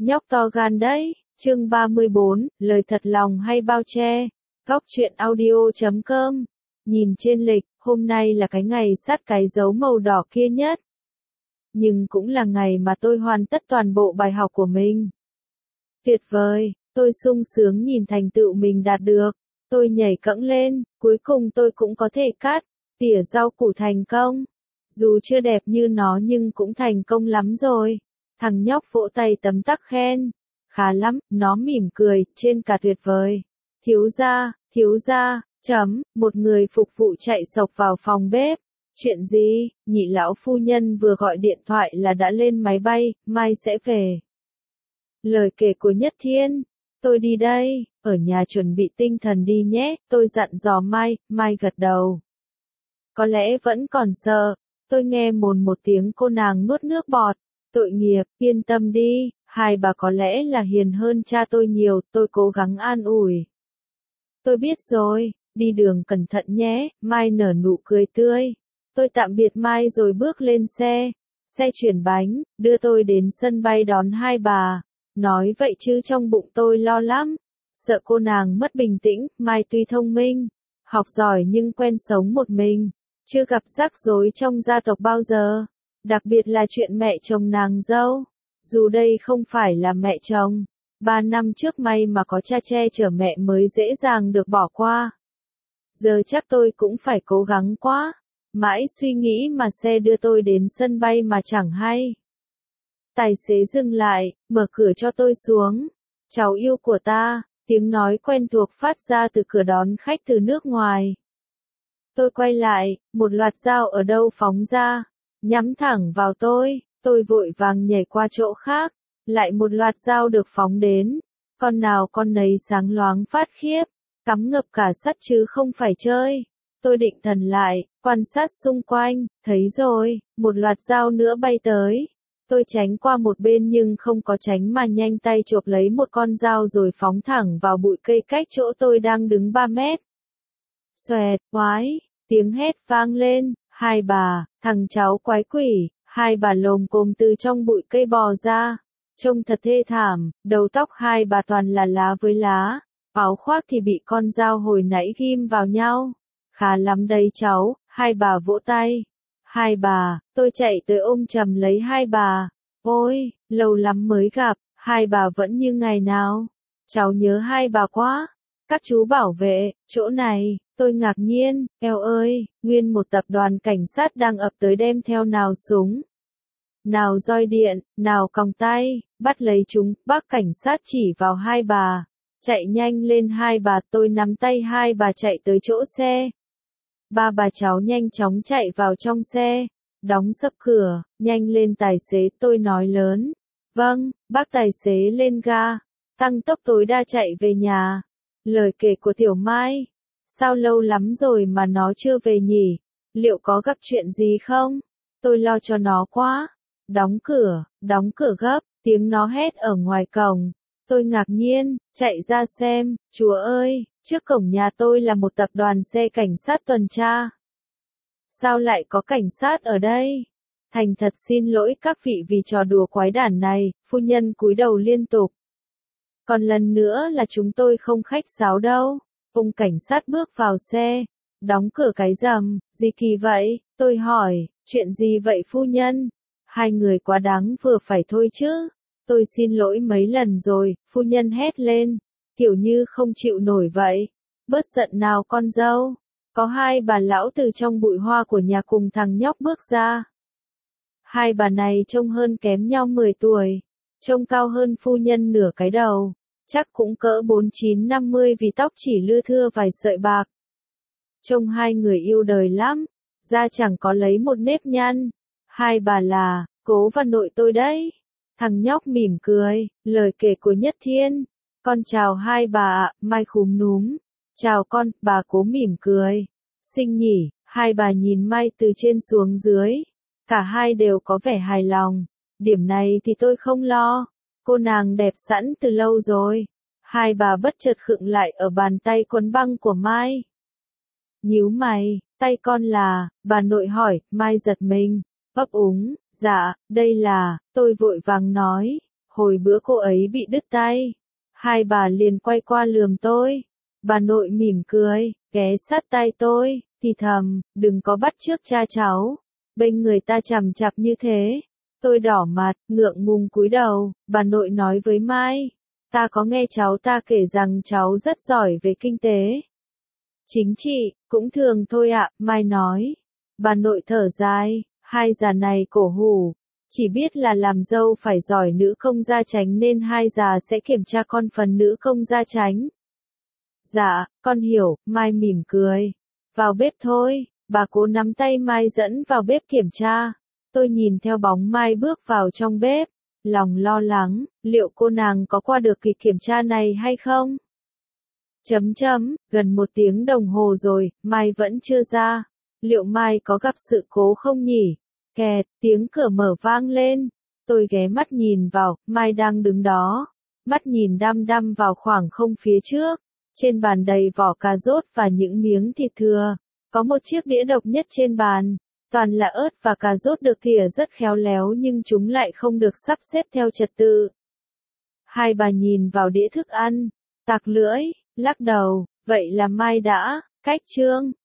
Nhóc to gan đấy, chương 34, lời thật lòng hay bao che. Góc truyện audio.com. Nhìn trên lịch, hôm nay là cái ngày sát cái dấu màu đỏ kia nhất. Nhưng cũng là ngày mà tôi hoàn tất toàn bộ bài học của mình. Tuyệt vời, tôi sung sướng nhìn thành tựu mình đạt được. Tôi nhảy cẫng lên, cuối cùng tôi cũng có thể cắt tỉa rau củ thành công. Dù chưa đẹp như nó nhưng cũng thành công lắm rồi. Thằng nhóc vỗ tay tấm tắc khen. Khá lắm, nó mỉm cười, trên cả tuyệt vời. Thiếu gia, một người phục vụ chạy sộc vào phòng bếp. Chuyện gì, nhị lão phu nhân vừa gọi điện thoại là đã lên máy bay, mai sẽ về. Lời kể của Nhất Thiên. Tôi đi đây, ở nhà chuẩn bị tinh thần đi nhé, tôi dặn dò Mai gật đầu. Có lẽ vẫn còn sợ, tôi nghe một tiếng cô nàng nuốt nước bọt. Tội nghiệp, yên tâm đi, hai bà có lẽ là hiền hơn cha tôi nhiều, tôi cố gắng an ủi. Tôi biết rồi, đi đường cẩn thận nhé, Mai nở nụ cười tươi. Tôi tạm biệt Mai rồi bước lên xe chuyển bánh, đưa tôi đến sân bay đón hai bà. Nói vậy chứ trong bụng tôi lo lắm, sợ cô nàng mất bình tĩnh. Mai tuy thông minh, học giỏi nhưng quen sống một mình, chưa gặp rắc rối trong gia tộc bao giờ. Đặc biệt là chuyện mẹ chồng nàng dâu. Dù đây không phải là mẹ chồng, 3 năm trước may mà có cha che chở mẹ mới dễ dàng được bỏ qua. Giờ chắc tôi cũng phải cố gắng quá. Mãi suy nghĩ mà xe đưa tôi đến sân bay mà chẳng hay. Tài xế dừng lại, mở cửa cho tôi xuống. Cháu yêu của ta, tiếng nói quen thuộc phát ra từ cửa đón khách từ nước ngoài. Tôi quay lại, một loạt dao ở đâu phóng ra, nhắm thẳng vào tôi vội vàng nhảy qua chỗ khác, lại một loạt dao được phóng đến, con nào con nấy sáng loáng phát khiếp, cắm ngập cả sắt chứ không phải chơi. Tôi định thần lại, quan sát xung quanh, thấy rồi, một loạt dao nữa bay tới. Tôi tránh qua một bên nhưng không có tránh mà nhanh tay chộp lấy một con dao rồi phóng thẳng vào bụi cây cách chỗ tôi đang đứng 3 mét. Xoẹt, oái, tiếng hét vang lên, hai bà, thằng cháu quái quỷ, hai bà lồm cồm từ trong bụi cây bò ra. Trông thật thê thảm, đầu tóc hai bà toàn là lá với lá, áo khoác thì bị con dao hồi nãy ghim vào nhau. Khá lắm đấy cháu, hai bà vỗ tay. Hai bà, tôi chạy tới ôm chầm lấy hai bà. Ôi, lâu lắm mới gặp, hai bà vẫn như ngày nào. Cháu nhớ hai bà quá. Các chú bảo vệ, chỗ này, tôi ngạc nhiên, eo ơi, nguyên một tập đoàn cảnh sát đang ập tới đem theo nào súng, nào roi điện, nào còng tay, bắt lấy chúng. Bác cảnh sát chỉ vào hai bà. Chạy nhanh lên hai bà, tôi nắm tay hai bà chạy tới chỗ xe. Ba bà cháu nhanh chóng chạy vào trong xe, đóng sập cửa, nhanh lên tài xế, tôi nói lớn. Vâng, bác tài xế lên ga, tăng tốc tối đa chạy về nhà. Lời kể của Tiểu Mai. Sao lâu lắm rồi mà nó chưa về nhỉ? Liệu có gặp chuyện gì không? Tôi lo cho nó quá. Đóng cửa gấp, tiếng nó hét ở ngoài cổng. Tôi ngạc nhiên, chạy ra xem, chúa ơi, trước cổng nhà tôi là một tập đoàn xe cảnh sát tuần tra. Sao lại có cảnh sát ở đây? Thành thật xin lỗi các vị vì trò đùa quái đản này, phu nhân cúi đầu liên tục. Còn lần nữa là chúng tôi không khách sáo đâu. Ông cảnh sát bước vào xe, đóng cửa cái rầm, gì kỳ vậy? Tôi hỏi, chuyện gì vậy phu nhân? Hai người quá đáng vừa phải thôi chứ. Tôi xin lỗi mấy lần rồi, phu nhân hét lên, kiểu như không chịu nổi vậy. Bớt giận nào con dâu. Có hai bà lão từ trong bụi hoa của nhà cùng thằng nhóc bước ra. Hai bà này trông hơn kém nhau 10 tuổi, trông cao hơn phu nhân nửa cái đầu, chắc cũng cỡ 49-50 vì tóc chỉ lưa thưa vài sợi bạc. Trông hai người yêu đời lắm, da chẳng có lấy một nếp nhăn. Hai bà là cố và nội tôi đấy. Thằng nhóc mỉm cười, lời kể của Nhất Thiên. Con chào hai bà ạ, Mai khúm núm. Chào con, bà cố mỉm cười. Xinh nhỉ, hai bà nhìn Mai từ trên xuống dưới. Cả hai đều có vẻ hài lòng. Điểm này thì tôi không lo. Cô nàng đẹp sẵn từ lâu rồi. Hai bà bất chợt khựng lại ở bàn tay quấn băng của Mai. Nhíu mày, tay con là, bà nội hỏi. Mai giật mình, ấp úng. Dạ, đây là, tôi vội vàng nói. hồi bữa cô ấy bị đứt tay. Hai bà liền quay qua lườm tôi. Bà nội mỉm cười, ghé sát tai tôi, thì thầm, đừng có bắt chước cha cháu. Bênh người ta chằm chặp như thế. Tôi đỏ mặt, ngượng ngùng cúi đầu, bà nội nói với Mai. Ta có nghe cháu ta kể rằng cháu rất giỏi về kinh tế. Chính trị, cũng thường thôi ạ, Mai nói. Bà nội thở dài, hai già này cổ hủ. Chỉ biết là làm dâu phải giỏi nữ công gia chánh nên hai già sẽ kiểm tra con phần nữ công gia chánh. Dạ, con hiểu, Mai mỉm cười. Vào bếp thôi, bà cố nắm tay Mai dẫn vào bếp kiểm tra. Tôi nhìn theo bóng Mai bước vào trong bếp, lòng lo lắng, liệu cô nàng có qua được kỳ kiểm tra này hay không? Gần 1 tiếng đồng hồ rồi, Mai vẫn chưa ra. Liệu Mai có gặp sự cố không nhỉ? Kẹt, tiếng cửa mở vang lên. Tôi ghé mắt nhìn vào, Mai đang đứng đó. Mắt nhìn đăm đăm vào khoảng không phía trước. Trên bàn đầy vỏ cà rốt và những miếng thịt thừa. Có một chiếc đĩa độc nhất trên bàn. Toàn là ớt và cà rốt được thìa rất khéo léo nhưng chúng lại không được sắp xếp theo trật tự. Hai bà nhìn vào đĩa thức ăn, tặc lưỡi, lắc đầu, vậy là Mai đã, cách chương.